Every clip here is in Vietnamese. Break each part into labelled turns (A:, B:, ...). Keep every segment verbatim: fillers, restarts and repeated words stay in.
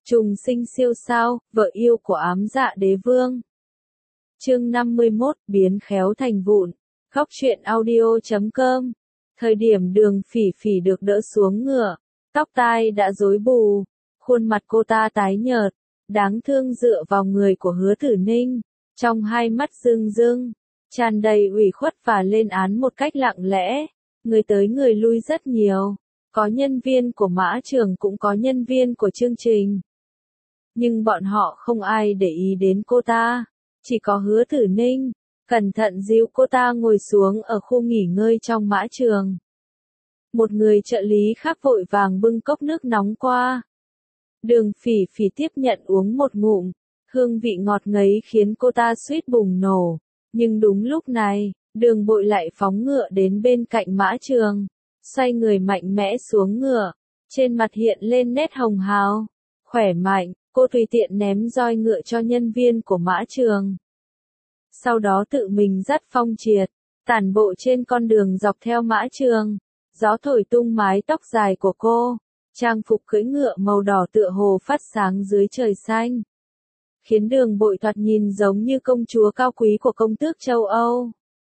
A: Trùng sinh siêu sao, vợ yêu của ám dạ đế vương. Chương năm mươi mốt, biến khéo thành vụn. Góc truyện audio chấm com. Thời điểm Đường Phỉ Phỉ được đỡ xuống ngựa, tóc tai đã rối bù, khuôn mặt cô ta tái nhợt, đáng thương dựa vào người của Hứa Tử Ninh, trong hai mắt rưng rưng, tràn đầy ủy khuất và lên án một cách lặng lẽ. Người tới người lui rất nhiều, có nhân viên của Mã Trường cũng có nhân viên của chương trình. Nhưng bọn họ không ai để ý đến cô ta, chỉ có Hứa Tử Ninh, cẩn thận dìu cô ta ngồi xuống ở khu nghỉ ngơi trong Mã Trường. Một người trợ lý khác vội vàng bưng cốc nước nóng qua. Đường Phỉ Phỉ tiếp nhận uống một ngụm, hương vị ngọt ngấy khiến cô ta suýt bùng nổ. Nhưng đúng lúc này, Đường Bội lại phóng ngựa đến bên cạnh Mã Trường, xoay người mạnh mẽ xuống ngựa, trên mặt hiện lên nét hồng hào, khỏe mạnh. Cô tùy tiện ném roi ngựa cho nhân viên của Mã Trường. Sau đó tự mình dắt Phong Triệt, tản bộ trên con đường dọc theo Mã Trường. Gió thổi tung mái tóc dài của cô, trang phục cưỡi ngựa màu đỏ tựa hồ phát sáng dưới trời xanh, khiến Đường Bội thoạt nhìn giống như công chúa cao quý của công tước châu Âu.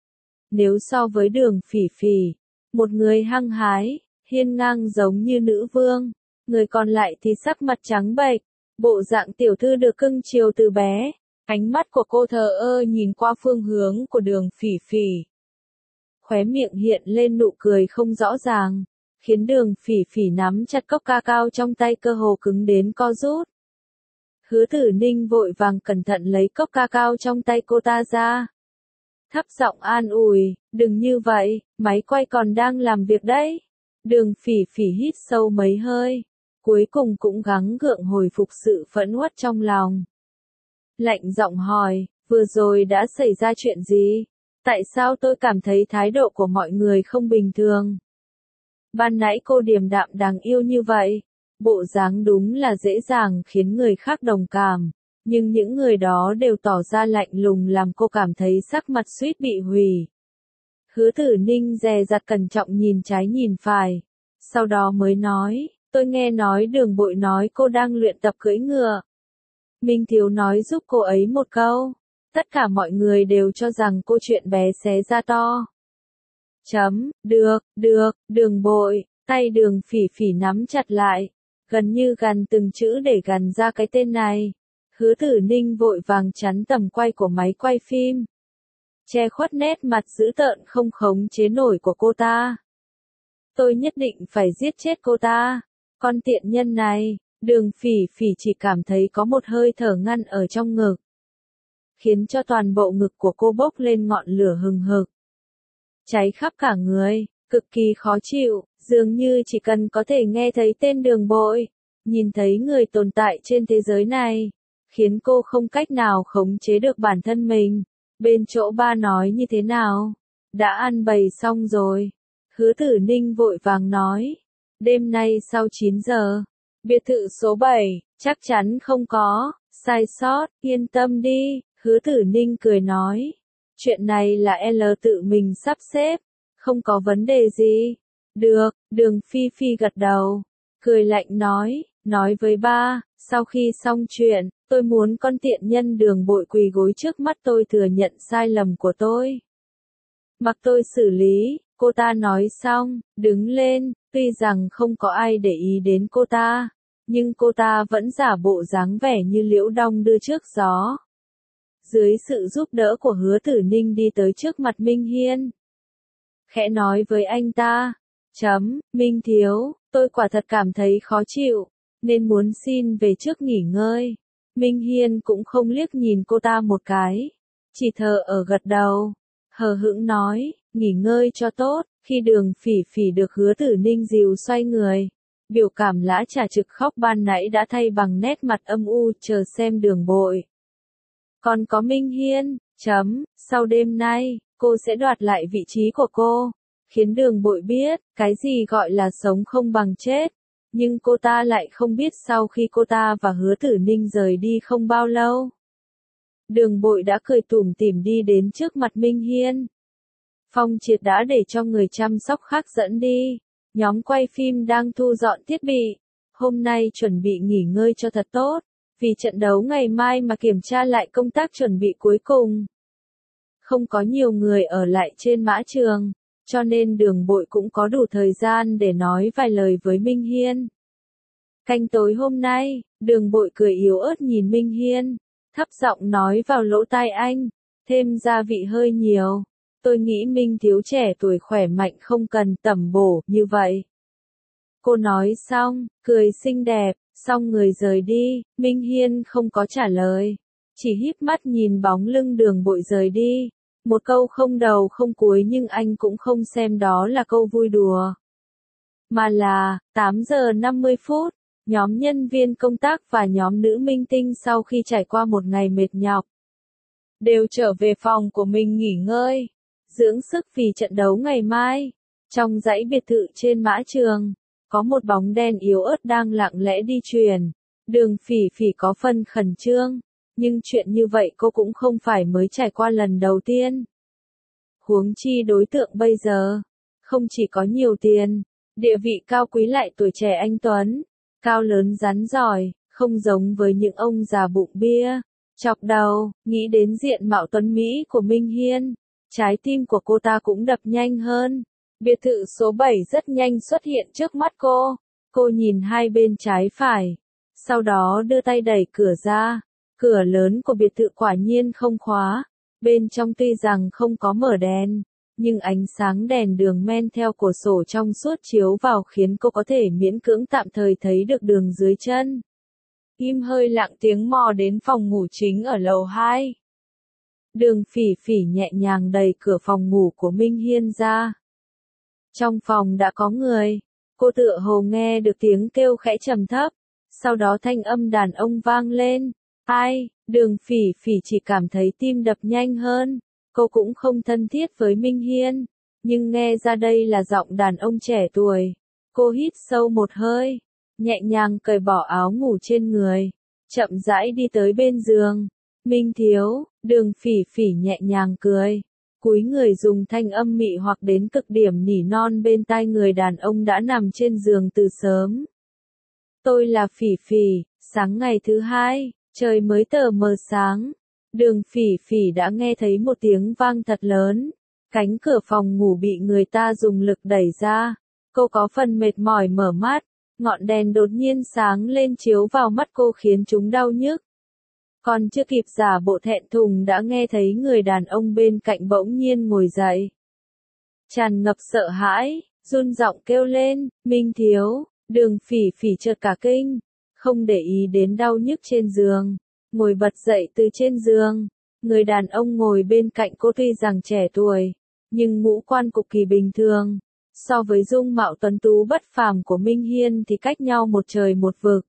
A: Nếu so với Đường Phỉ Phỉ, một người hăng hái, hiên ngang giống như nữ vương, người còn lại thì sắc mặt trắng bệch. Bộ dạng tiểu thư được cưng chiều từ bé, ánh mắt của cô thờ ơ nhìn qua phương hướng của Đường Phỉ Phỉ. Khóe miệng hiện lên nụ cười không rõ ràng, khiến Đường Phỉ Phỉ nắm chặt cốc ca cao trong tay cơ hồ cứng đến co rút. Hứa Tử Ninh vội vàng cẩn thận lấy cốc ca cao trong tay cô ta ra. Thấp giọng an ủi, đừng như vậy, máy quay còn đang làm việc đấy. Đường Phỉ Phỉ hít sâu mấy hơi. Cuối cùng cũng gắng gượng hồi phục sự phẫn uất trong lòng. Lạnh giọng hỏi, vừa rồi đã xảy ra chuyện gì? Tại sao tôi cảm thấy thái độ của mọi người không bình thường? Ban nãy cô điềm đạm đáng yêu như vậy, bộ dáng đúng là dễ dàng khiến người khác đồng cảm, nhưng những người đó đều tỏ ra lạnh lùng làm cô cảm thấy sắc mặt suýt bị hủy. Hứa Tử Ninh dè dặt cẩn trọng nhìn trái nhìn phải, sau đó mới nói. Tôi nghe nói Đường Bội nói cô đang luyện tập cưỡi ngựa. Minh Thiếu nói giúp cô ấy một câu. Tất cả mọi người đều cho rằng cô chuyện bé xé ra to. Chấm, được, được, Đường Bội, tay Đường Phỉ Phỉ nắm chặt lại, gần như gằn từng chữ để gằn ra cái tên này. Hứa Tử Ninh vội vàng chắn tầm quay của máy quay phim, che khuất nét mặt dữ tợn không khống chế nổi của cô ta. Tôi nhất định phải giết chết cô ta. Con tiện nhân này, Đường Phỉ Phỉ chỉ cảm thấy có một hơi thở ngăn ở trong ngực, khiến cho toàn bộ ngực của cô bốc lên ngọn lửa hừng hực, cháy khắp cả người, cực kỳ khó chịu, dường như chỉ cần có thể nghe thấy tên Đường Bội, nhìn thấy người tồn tại trên thế giới này, khiến cô không cách nào khống chế được bản thân mình. Bên chỗ ba nói như thế nào? Đã ăn bày xong rồi. Hứa Tử Ninh vội vàng nói. Đêm nay sau chín giờ, biệt thự số bảy, chắc chắn không có sai sót, yên tâm đi, Hứa Tử Ninh cười nói. Chuyện này là L tự mình sắp xếp, không có vấn đề gì. Được, Đường Phi Phi gật đầu, cười lạnh nói, nói với ba, sau khi xong chuyện, tôi muốn con tiện nhân Đường Bội quỳ gối trước mắt tôi thừa nhận sai lầm của tôi. Mặc tôi xử lý. Cô ta nói xong, đứng lên, tuy rằng không có ai để ý đến cô ta, nhưng cô ta vẫn giả bộ dáng vẻ như liễu đong đưa trước gió. Dưới sự giúp đỡ của Hứa Tử Ninh đi tới trước mặt Minh Hiên. Khẽ nói với anh ta, chấm, Minh Thiếu, tôi quả thật cảm thấy khó chịu, nên muốn xin về trước nghỉ ngơi. Minh Hiên cũng không liếc nhìn cô ta một cái, chỉ thờ ở gật đầu, hờ hững nói. Nghỉ ngơi cho tốt. Khi Đường Phỉ Phỉ được Hứa Tử Ninh dìu xoay người, biểu cảm lã chả trực khóc ban nãy đã thay bằng nét mặt âm u chờ xem Đường Bội. Còn có Minh Hiên, chấm, sau đêm nay, cô sẽ đoạt lại vị trí của cô, khiến Đường Bội biết, cái gì gọi là sống không bằng chết. Nhưng cô ta lại không biết sau khi cô ta và Hứa Tử Ninh rời đi không bao lâu, Đường Bội đã cười tủm tỉm đi đến trước mặt Minh Hiên. Phong Triệt đã để cho người chăm sóc khác dẫn đi. Nhóm quay phim đang thu dọn thiết bị. hôm nay chuẩn bị nghỉ ngơi cho thật tốt, vì trận đấu ngày mai mà kiểm tra lại công tác chuẩn bị cuối cùng. Không có nhiều người ở lại trên mã trường, cho nên Đường Bội cũng có đủ thời gian để nói vài lời với Minh Hiên. Canh tối hôm nay, Đường Bội cười yếu ớt nhìn Minh Hiên, thấp giọng nói vào lỗ tai anh, thêm gia vị hơi nhiều. Tôi nghĩ Minh thiếu trẻ tuổi khỏe mạnh không cần tẩm bổ như vậy. Cô nói xong, cười xinh đẹp, xong người rời đi, Minh Hiên không có trả lời, chỉ híp mắt nhìn bóng lưng Đường Bội rời đi. Một câu không đầu không cuối nhưng anh cũng không xem đó là câu vui đùa. Mà là, tám giờ năm mươi phút, nhóm nhân viên công tác và nhóm nữ minh tinh sau khi trải qua một ngày mệt nhọc, đều trở về phòng của mình nghỉ ngơi, dưỡng sức vì trận đấu ngày mai. Trong dãy biệt thự trên mã trường, có một bóng đen yếu ớt đang lặng lẽ đi truyền. Đường Phỉ Phỉ có phần khẩn trương, nhưng chuyện như vậy cô cũng không phải mới trải qua lần đầu tiên. Huống chi đối tượng bây giờ, không chỉ có nhiều tiền, địa vị cao quý lại tuổi trẻ anh tuấn, cao lớn rắn giỏi, không giống với những ông già bụng bia, chọc đầu. Nghĩ đến diện mạo tuấn Mỹ của Minh Hiên, trái tim của cô ta cũng đập nhanh hơn. Biệt thự số bảy rất nhanh xuất hiện trước mắt cô, cô nhìn hai bên trái phải, sau đó đưa tay đẩy cửa ra. Cửa lớn của biệt thự quả nhiên không khóa, bên trong tuy rằng không có mở đèn, nhưng ánh sáng đèn đường men theo cửa sổ trong suốt chiếu vào khiến cô có thể miễn cưỡng tạm thời thấy được đường dưới chân. Im hơi lặng tiếng mò đến phòng ngủ chính ở lầu hai. Đường Phỉ Phỉ nhẹ nhàng đẩy cửa phòng ngủ của Minh Hiên ra. Trong phòng đã có người, cô tựa hồ nghe được tiếng kêu khẽ trầm thấp, sau đó thanh âm đàn ông vang lên. Ai, Đường Phỉ Phỉ chỉ cảm thấy tim đập nhanh hơn, cô cũng không thân thiết với Minh Hiên, nhưng nghe ra đây là giọng đàn ông trẻ tuổi. Cô hít sâu một hơi, nhẹ nhàng cởi bỏ áo ngủ trên người, chậm rãi đi tới bên giường. Minh thiếu, Đường Phỉ Phỉ nhẹ nhàng cười, cúi người dùng thanh âm mị hoặc đến cực điểm nỉ non bên tai người đàn ông đã nằm trên giường từ sớm. Tôi là Phỉ Phỉ, sáng ngày thứ hai. Trời mới tờ mờ sáng, Đường Phỉ Phỉ đã nghe thấy một tiếng vang thật lớn, cánh cửa phòng ngủ bị người ta dùng lực đẩy ra, cô có phần mệt mỏi mở mắt, ngọn đèn đột nhiên sáng lên chiếu vào mắt cô khiến chúng đau nhức. Còn chưa kịp giả bộ thẹn thùng đã nghe thấy người đàn ông bên cạnh bỗng nhiên ngồi dậy. Tràn ngập sợ hãi, run giọng kêu lên, Minh thiếu. Đường Phỉ Phỉ chợt cả kinh, không để ý đến đau nhức trên giường, ngồi bật dậy từ trên giường. Người đàn ông ngồi bên cạnh cô tuy rằng trẻ tuổi, nhưng ngũ quan cực kỳ bình thường, so với dung mạo tuấn tú bất phàm của Minh Hiên thì cách nhau một trời một vực.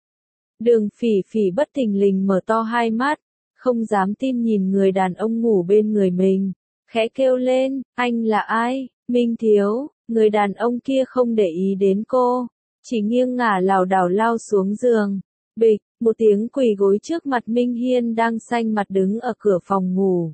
A: Đường Phỉ Phỉ bất thình lình mở to hai mắt, không dám tin nhìn người đàn ông ngủ bên người mình, khẽ kêu lên, anh là ai? Minh thiếu. Người đàn ông kia không để ý đến cô, chỉ nghiêng ngả lảo đảo lao xuống giường. Bịch, một tiếng quỳ gối trước mặt Minh Hiên đang xanh mặt đứng ở cửa phòng ngủ.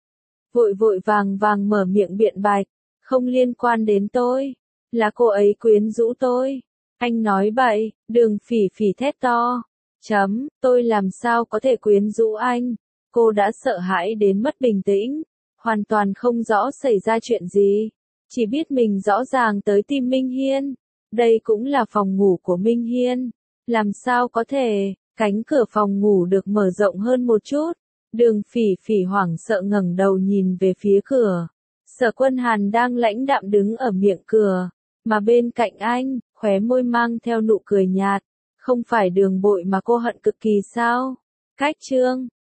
A: Vội vội vàng vàng mở miệng biện bạch, không liên quan đến tôi, là cô ấy quyến rũ tôi. Anh nói bậy. Đường Phỉ Phỉ thét to. Chấm, tôi làm sao có thể quyến rũ anh? Cô đã sợ hãi đến mất bình tĩnh, hoàn toàn không rõ xảy ra chuyện gì, chỉ biết mình rõ ràng tới tìm Minh Hiên. Đây cũng là phòng ngủ của Minh Hiên, làm sao có thể? Cánh cửa phòng ngủ được mở rộng hơn một chút. Đường Phỉ Phỉ hoảng sợ ngẩng đầu nhìn về phía cửa. Sở Quân Hàn đang lãnh đạm đứng ở miệng cửa, mà bên cạnh anh, khóe môi mang theo nụ cười nhạt. Không phải Đường Bội mà cô hận cực kỳ sao? Cách chương